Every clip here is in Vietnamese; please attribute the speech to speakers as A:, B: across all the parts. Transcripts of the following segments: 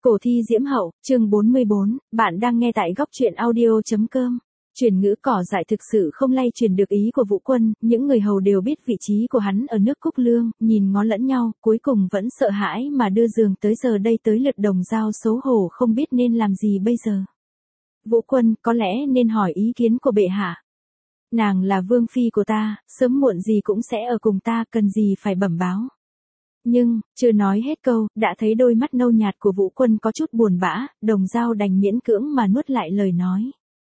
A: Cổ thi diễm hậu, chương 44, bạn đang nghe tại góc truyện audio.com. Truyền ngữ cỏ dại thực sự không lay truyền được ý của Vũ Quân, những người hầu đều biết vị trí của hắn ở nước Cúc Lương, nhìn ngó lẫn nhau, cuối cùng vẫn sợ hãi mà đưa giường tới giờ đây tới lượt Đồng Dao xấu hổ không biết nên làm gì bây giờ. Vũ Quân, có lẽ nên hỏi ý kiến của bệ hạ. Nàng là vương phi của ta, sớm muộn gì cũng sẽ ở cùng ta, cần gì phải bẩm báo. Nhưng, chưa nói hết câu, đã thấy đôi mắt nâu nhạt của Vũ Quân có chút buồn bã, Đồng Dao đành miễn cưỡng mà nuốt lại lời nói.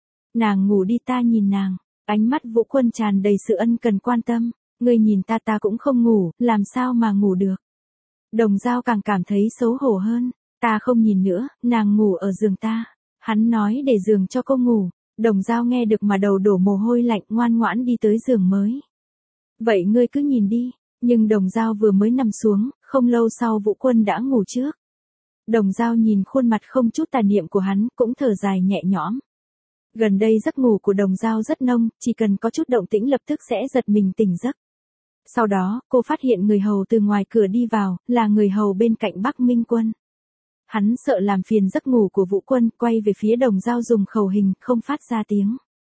A: Nàng ngủ đi, ta nhìn nàng. Ánh mắt Vũ Quân tràn đầy sự ân cần quan tâm. Ngươi nhìn ta, ta cũng không ngủ, làm sao mà ngủ được. Đồng Dao càng cảm thấy xấu hổ hơn. Ta không nhìn nữa, nàng ngủ ở giường ta. Hắn nói để giường cho cô ngủ. Đồng Dao nghe được mà đầu đổ mồ hôi lạnh, ngoan ngoãn đi tới giường mới. Vậy ngươi cứ nhìn đi. Nhưng Đồng Dao vừa mới nằm xuống, không lâu sau Vũ Quân đã ngủ trước. Đồng Dao nhìn khuôn mặt không chút tà niệm của hắn, cũng thở dài nhẹ nhõm. Gần đây giấc ngủ của Đồng Dao rất nông, chỉ cần có chút động tĩnh lập tức sẽ giật mình tỉnh giấc. Sau đó, cô phát hiện người hầu từ ngoài cửa đi vào, là người hầu bên cạnh Bắc Minh Quân. Hắn sợ làm phiền giấc ngủ của Vũ Quân, quay về phía Đồng Dao dùng khẩu hình, không phát ra tiếng.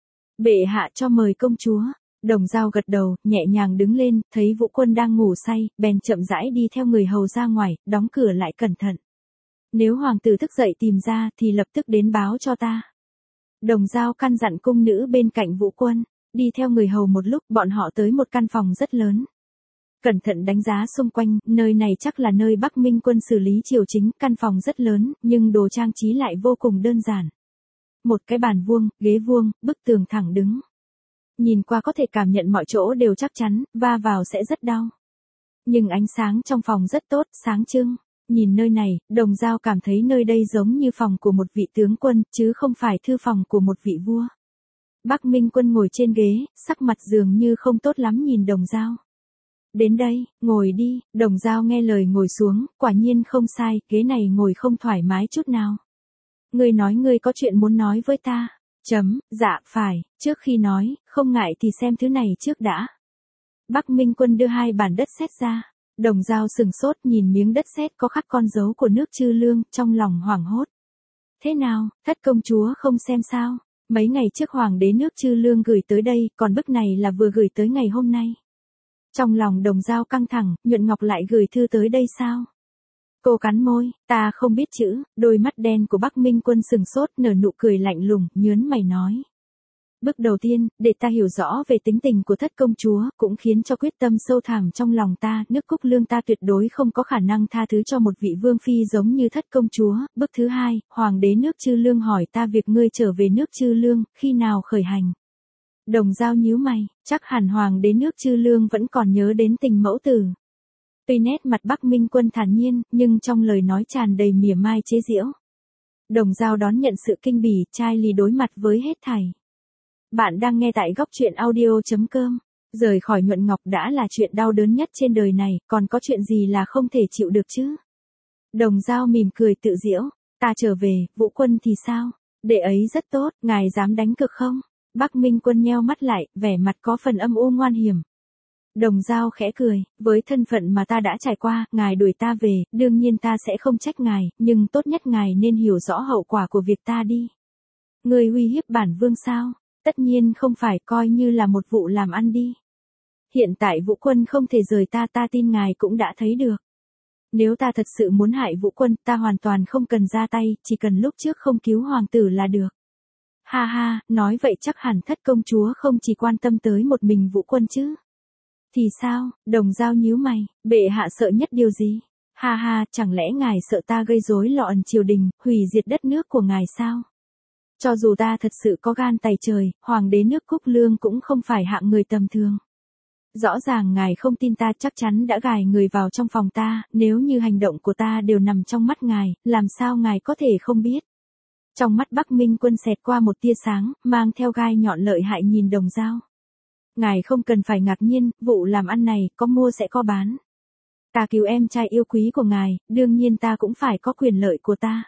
A: Bệ hạ cho mời công chúa. Đồng Dao gật đầu, nhẹ nhàng đứng lên, thấy Vũ Quân đang ngủ say, bèn chậm rãi đi theo người hầu ra ngoài, đóng cửa lại cẩn thận. Nếu hoàng tử thức dậy tìm ra thì lập tức đến báo cho ta. Đồng Dao căn dặn cung nữ bên cạnh Vũ Quân, đi theo người hầu một lúc, bọn họ tới một căn phòng rất lớn. Cẩn thận đánh giá xung quanh, nơi này chắc là nơi Bắc Minh Quân xử lý triều chính, căn phòng rất lớn, nhưng đồ trang trí lại vô cùng đơn giản. Một cái bàn vuông, ghế vuông, bức tường thẳng đứng. Nhìn qua có thể cảm nhận mọi chỗ đều chắc chắn, va vào sẽ rất đau. Nhưng ánh sáng trong phòng rất tốt, sáng trưng. Nhìn nơi này, Đồng Dao cảm thấy nơi đây giống như phòng của một vị tướng quân, chứ không phải thư phòng của một vị vua. Bắc Minh Quân ngồi trên ghế, sắc mặt dường như không tốt lắm nhìn Đồng Dao. Đến đây, ngồi đi. Đồng Dao nghe lời ngồi xuống, quả nhiên không sai, ghế này ngồi không thoải mái chút nào. Ngươi nói ngươi có chuyện muốn nói với ta. Dạ, phải, trước khi nói, không ngại thì xem thứ này trước đã. Bắc Minh Quân đưa hai bản đất sét ra. Đồng Dao sừng sốt nhìn miếng đất sét có khắc con dấu của nước Chư Lương, trong lòng hoảng hốt. Thế nào, thất công chúa không xem sao? Mấy ngày trước hoàng đế nước Chư Lương gửi tới đây, còn bức này là vừa gửi tới ngày hôm nay. Trong lòng Đồng Dao căng thẳng, Nhuận Ngọc lại gửi thư tới đây sao? Cô cắn môi, ta không biết chữ, đôi mắt đen của Bắc Minh Quân sừng sốt, nở nụ cười lạnh lùng, nhớn mày nói. Bước đầu tiên, để ta hiểu rõ về tính tình của thất công chúa, cũng khiến cho quyết tâm sâu thẳm trong lòng ta, nước Cúc Lương ta tuyệt đối không có khả năng tha thứ cho một vị vương phi giống như thất công chúa. Bước thứ hai, hoàng đế nước Chư Lương hỏi ta việc ngươi trở về nước Chư Lương, khi nào khởi hành. Đồng Dao nhíu mày, chắc hẳn hoàng đế nước Chư Lương vẫn còn nhớ đến tình mẫu tử. Tuy nét mặt Bắc Minh Quân thản nhiên, nhưng trong lời nói tràn đầy mỉa mai chế giễu. Đồng Dao đón nhận sự kinh bỉ, chai lì đối mặt với hết thảy. Bạn đang nghe tại góc truyện audio.com. Rời khỏi Nhuận Ngọc đã là chuyện đau đớn nhất trên đời này, còn có chuyện gì là không thể chịu được chứ? Đồng Dao mỉm cười tự giễu, ta trở về, Vũ Quân thì sao? Đệ ấy rất tốt, ngài dám đánh cược không? Bắc Minh Quân nheo mắt lại, vẻ mặt có phần âm u ngoan hiểm. Đồng Dao khẽ cười, với thân phận mà ta đã trải qua, ngài đuổi ta về, đương nhiên ta sẽ không trách ngài, nhưng tốt nhất ngài nên hiểu rõ hậu quả của việc ta đi. Ngươi uy hiếp bản vương sao? Tất nhiên không phải, coi như là một vụ làm ăn đi. Hiện tại Vũ Quân không thể rời ta, ta tin ngài cũng đã thấy được. Nếu ta thật sự muốn hại Vũ Quân, ta hoàn toàn không cần ra tay, chỉ cần lúc trước không cứu hoàng tử là được. Ha ha, nói vậy chắc hẳn thất công chúa không chỉ quan tâm tới một mình Vũ Quân chứ. Thì sao? Đồng Dao nhíu mày, bệ hạ sợ nhất điều gì? Ha ha, chẳng lẽ ngài sợ ta gây rối loạn triều đình, hủy diệt đất nước của ngài sao? Cho dù ta thật sự có gan tày trời, hoàng đế nước Cúc Lương cũng không phải hạng người tầm thường. Rõ ràng ngài không tin ta, chắc chắn đã gài người vào trong phòng ta, nếu như hành động của ta đều nằm trong mắt ngài, làm sao ngài có thể không biết? Trong mắt Bắc Minh Quân xẹt qua một tia sáng, mang theo gai nhọn lợi hại nhìn Đồng Dao. Ngài không cần phải ngạc nhiên, vụ làm ăn này, có mua sẽ có bán. Ta cứu em trai yêu quý của ngài, đương nhiên ta cũng phải có quyền lợi của ta.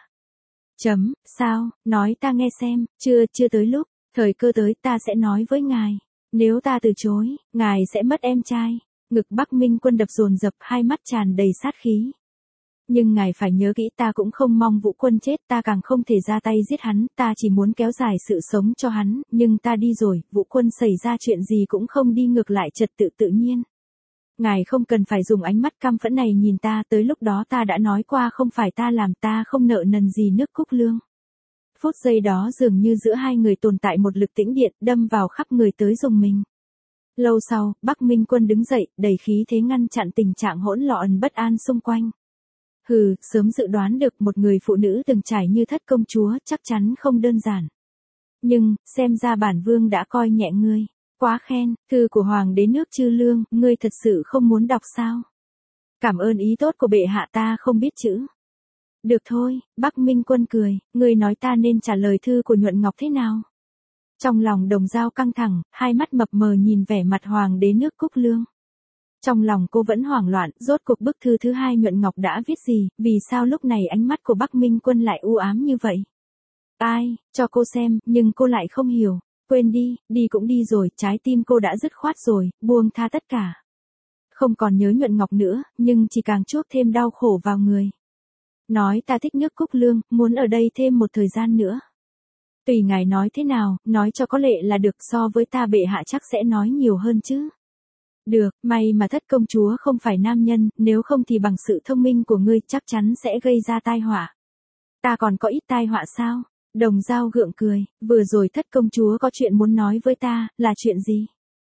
A: Sao, nói ta nghe xem, chưa tới lúc, thời cơ tới ta sẽ nói với ngài. Nếu ta từ chối, ngài sẽ mất em trai. Ngực Bắc Minh Quân đập dồn dập, hai mắt tràn đầy sát khí. Nhưng ngài phải nhớ kỹ, ta cũng không mong Vũ Quân chết, ta càng không thể ra tay giết hắn, ta chỉ muốn kéo dài sự sống cho hắn, nhưng ta đi rồi, Vũ Quân xảy ra chuyện gì cũng không đi ngược lại trật tự tự nhiên. Ngài không cần phải dùng ánh mắt căm phẫn này nhìn ta, tới lúc đó ta đã nói qua không phải ta làm, ta không nợ nần gì nước Cúc Lương. Phút giây đó dường như giữa hai người tồn tại một lực tĩnh điện đâm vào khắp người tới rùng mình. Lâu sau, Bắc Minh Quân đứng dậy, đầy khí thế ngăn chặn tình trạng hỗn loạn bất an xung quanh. Hừ, sớm dự đoán được một người phụ nữ từng trải như Thất công chúa chắc chắn không đơn giản. Nhưng, xem ra bản vương đã coi nhẹ ngươi. Quá khen, thư của Hoàng đế nước Chư Lương, ngươi thật sự không muốn đọc sao? Cảm ơn ý tốt của bệ hạ, ta không biết chữ. Được thôi, Bắc Minh Quân cười, ngươi nói ta nên trả lời thư của Nhuận Ngọc thế nào? Trong lòng Đồng Dao căng thẳng, hai mắt mập mờ nhìn vẻ mặt Hoàng đế nước Cúc Lương. Trong lòng cô vẫn hoảng loạn, rốt cuộc bức thư thứ hai Nhuận Ngọc đã viết gì, vì sao lúc này ánh mắt của Bắc Minh Quân lại u ám như vậy? Ai, cho cô xem, nhưng cô lại không hiểu. Quên đi, đi cũng đi rồi, trái tim cô đã dứt khoát rồi, buông tha tất cả. Không còn nhớ Nhuận Ngọc nữa, nhưng chỉ càng chuốc thêm đau khổ vào người. Nói ta thích nước Cúc Lương, muốn ở đây thêm một thời gian nữa. Tùy ngài nói thế nào, nói cho có lệ là được, so với ta bệ hạ chắc sẽ nói nhiều hơn chứ. Được, may mà Thất công chúa không phải nam nhân, nếu không thì bằng sự thông minh của ngươi chắc chắn sẽ gây ra tai họa. Ta còn có ít tai họa sao? Đồng Dao gượng cười, vừa rồi Thất công chúa có chuyện muốn nói với ta, là chuyện gì?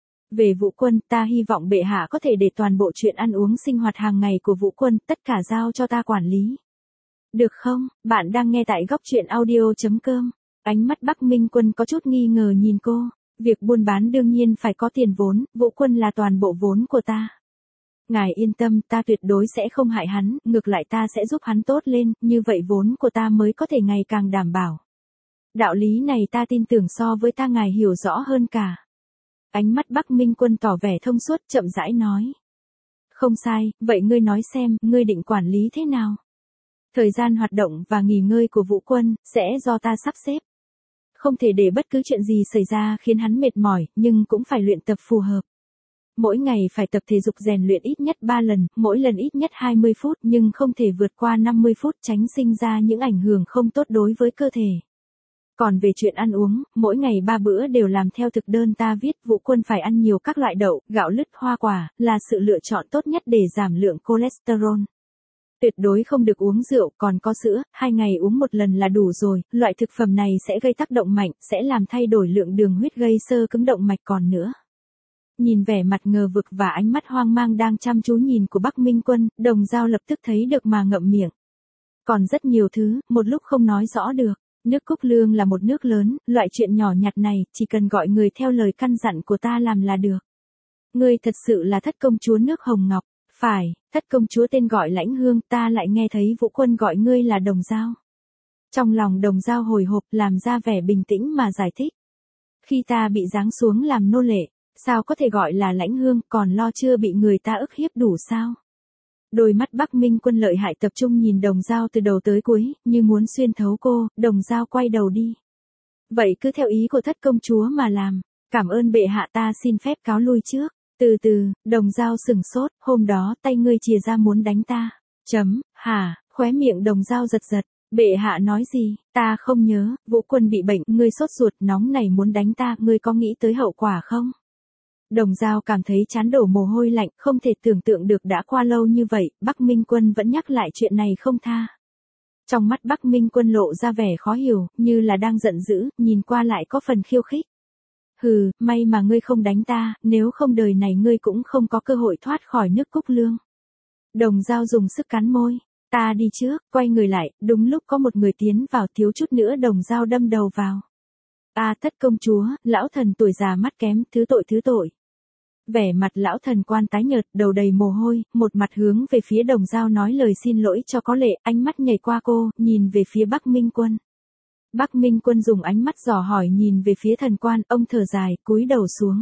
A: Về Vũ Quân, ta hy vọng bệ hạ có thể để toàn bộ chuyện ăn uống sinh hoạt hàng ngày của Vũ Quân, tất cả giao cho ta quản lý. Được không? Bạn đang nghe tại góc truyện audio.com. Ánh mắt Bắc Minh Quân có chút nghi ngờ nhìn cô. Việc buôn bán đương nhiên phải có tiền vốn, Vũ Quân là toàn bộ vốn của ta. Ngài yên tâm, ta tuyệt đối sẽ không hại hắn, ngược lại ta sẽ giúp hắn tốt lên, như vậy vốn của ta mới có thể ngày càng đảm bảo. Đạo lý này ta tin tưởng so với ta ngài hiểu rõ hơn cả. Ánh mắt Bắc Minh Quân tỏ vẻ thông suốt, chậm rãi nói. Không sai, vậy ngươi nói xem, ngươi định quản lý thế nào? Thời gian hoạt động và nghỉ ngơi của Vũ Quân, sẽ do ta sắp xếp. Không thể để bất cứ chuyện gì xảy ra khiến hắn mệt mỏi, nhưng cũng phải luyện tập phù hợp. Mỗi ngày phải tập thể dục rèn luyện ít nhất 3 lần, mỗi lần ít nhất 20 phút nhưng không thể vượt qua 50 phút tránh sinh ra những ảnh hưởng không tốt đối với cơ thể. Còn về chuyện ăn uống, mỗi ngày 3 bữa đều làm theo thực đơn ta viết, Vũ Quân phải ăn nhiều các loại đậu, gạo lứt, hoa quả, là sự lựa chọn tốt nhất để giảm lượng cholesterol. Tuyệt đối không được uống rượu, còn có sữa, 2 ngày uống một lần là đủ rồi, loại thực phẩm này sẽ gây tác động mạnh, sẽ làm thay đổi lượng đường huyết gây xơ cứng động mạch còn nữa. Nhìn vẻ mặt ngờ vực và ánh mắt hoang mang đang chăm chú nhìn của Bắc Minh Quân, Đồng Dao lập tức thấy được mà ngậm miệng. Còn rất nhiều thứ, một lúc không nói rõ được. Nước Cúc Lương là một nước lớn, loại chuyện nhỏ nhặt này, chỉ cần gọi người theo lời căn dặn của ta làm là được. Ngươi thật sự là Thất công chúa nước Hồng Ngọc. Phải, Thất công chúa tên gọi Lãnh Hương, ta lại nghe thấy Vũ Quân gọi ngươi là Đồng Dao. Trong lòng Đồng Dao hồi hộp, làm ra vẻ bình tĩnh mà giải thích. Khi ta bị giáng xuống làm nô lệ, sao có thể gọi là Lãnh Hương, còn lo chưa bị người ta ức hiếp đủ sao? Đôi mắt Bắc Minh Quân lợi hại tập trung nhìn Đồng Dao từ đầu tới cuối, như muốn xuyên thấu cô, Đồng Dao quay đầu đi. Vậy cứ theo ý của Thất công chúa mà làm, cảm ơn bệ hạ, ta xin phép cáo lui trước. Từ từ, Đồng Dao sừng sốt, hôm đó tay ngươi chìa ra muốn đánh ta. Hả, khóe miệng Đồng Dao giật giật, bệ hạ nói gì, ta không nhớ, Vũ Quân bị bệnh, ngươi sốt ruột nóng này muốn đánh ta, ngươi có nghĩ tới hậu quả không? Đồng Dao cảm thấy trán đổ mồ hôi lạnh, không thể tưởng tượng được đã qua lâu như vậy, Bắc Minh Quân vẫn nhắc lại chuyện này không tha. Trong mắt Bắc Minh Quân lộ ra vẻ khó hiểu, như là đang giận dữ, nhìn qua lại có phần khiêu khích. Hừ, may mà ngươi không đánh ta, nếu không đời này ngươi cũng không có cơ hội thoát khỏi nước Cúc Lương. Đồng Dao dùng sức cắn môi, ta đi trước, quay người lại, đúng lúc có một người tiến vào, thiếu chút nữa Đồng Dao đâm đầu vào. Thất công chúa, lão thần tuổi già mắt kém, thứ tội. Vẻ mặt lão thần quan tái nhợt, đầu đầy mồ hôi, một mặt hướng về phía Đồng Dao nói lời xin lỗi cho có lệ, ánh mắt nhảy qua cô, nhìn về phía Bắc Minh Quân. Bắc Minh Quân dùng ánh mắt dò hỏi nhìn về phía thần quan, ông thở dài, cúi đầu xuống.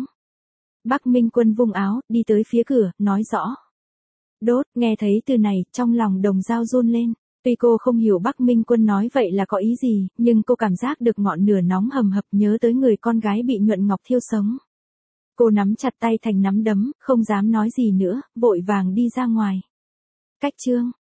A: Bắc Minh Quân vung áo, đi tới phía cửa, nói rõ. Đốt, nghe thấy từ này, trong lòng Đồng Dao run lên. Tuy cô không hiểu Bắc Minh Quân nói vậy là có ý gì, nhưng cô cảm giác được ngọn lửa nóng hầm hập nhớ tới người con gái bị Nhuận Ngọc thiêu sống. Cô nắm chặt tay thành nắm đấm, không dám nói gì nữa, vội vàng đi ra ngoài. Cách chương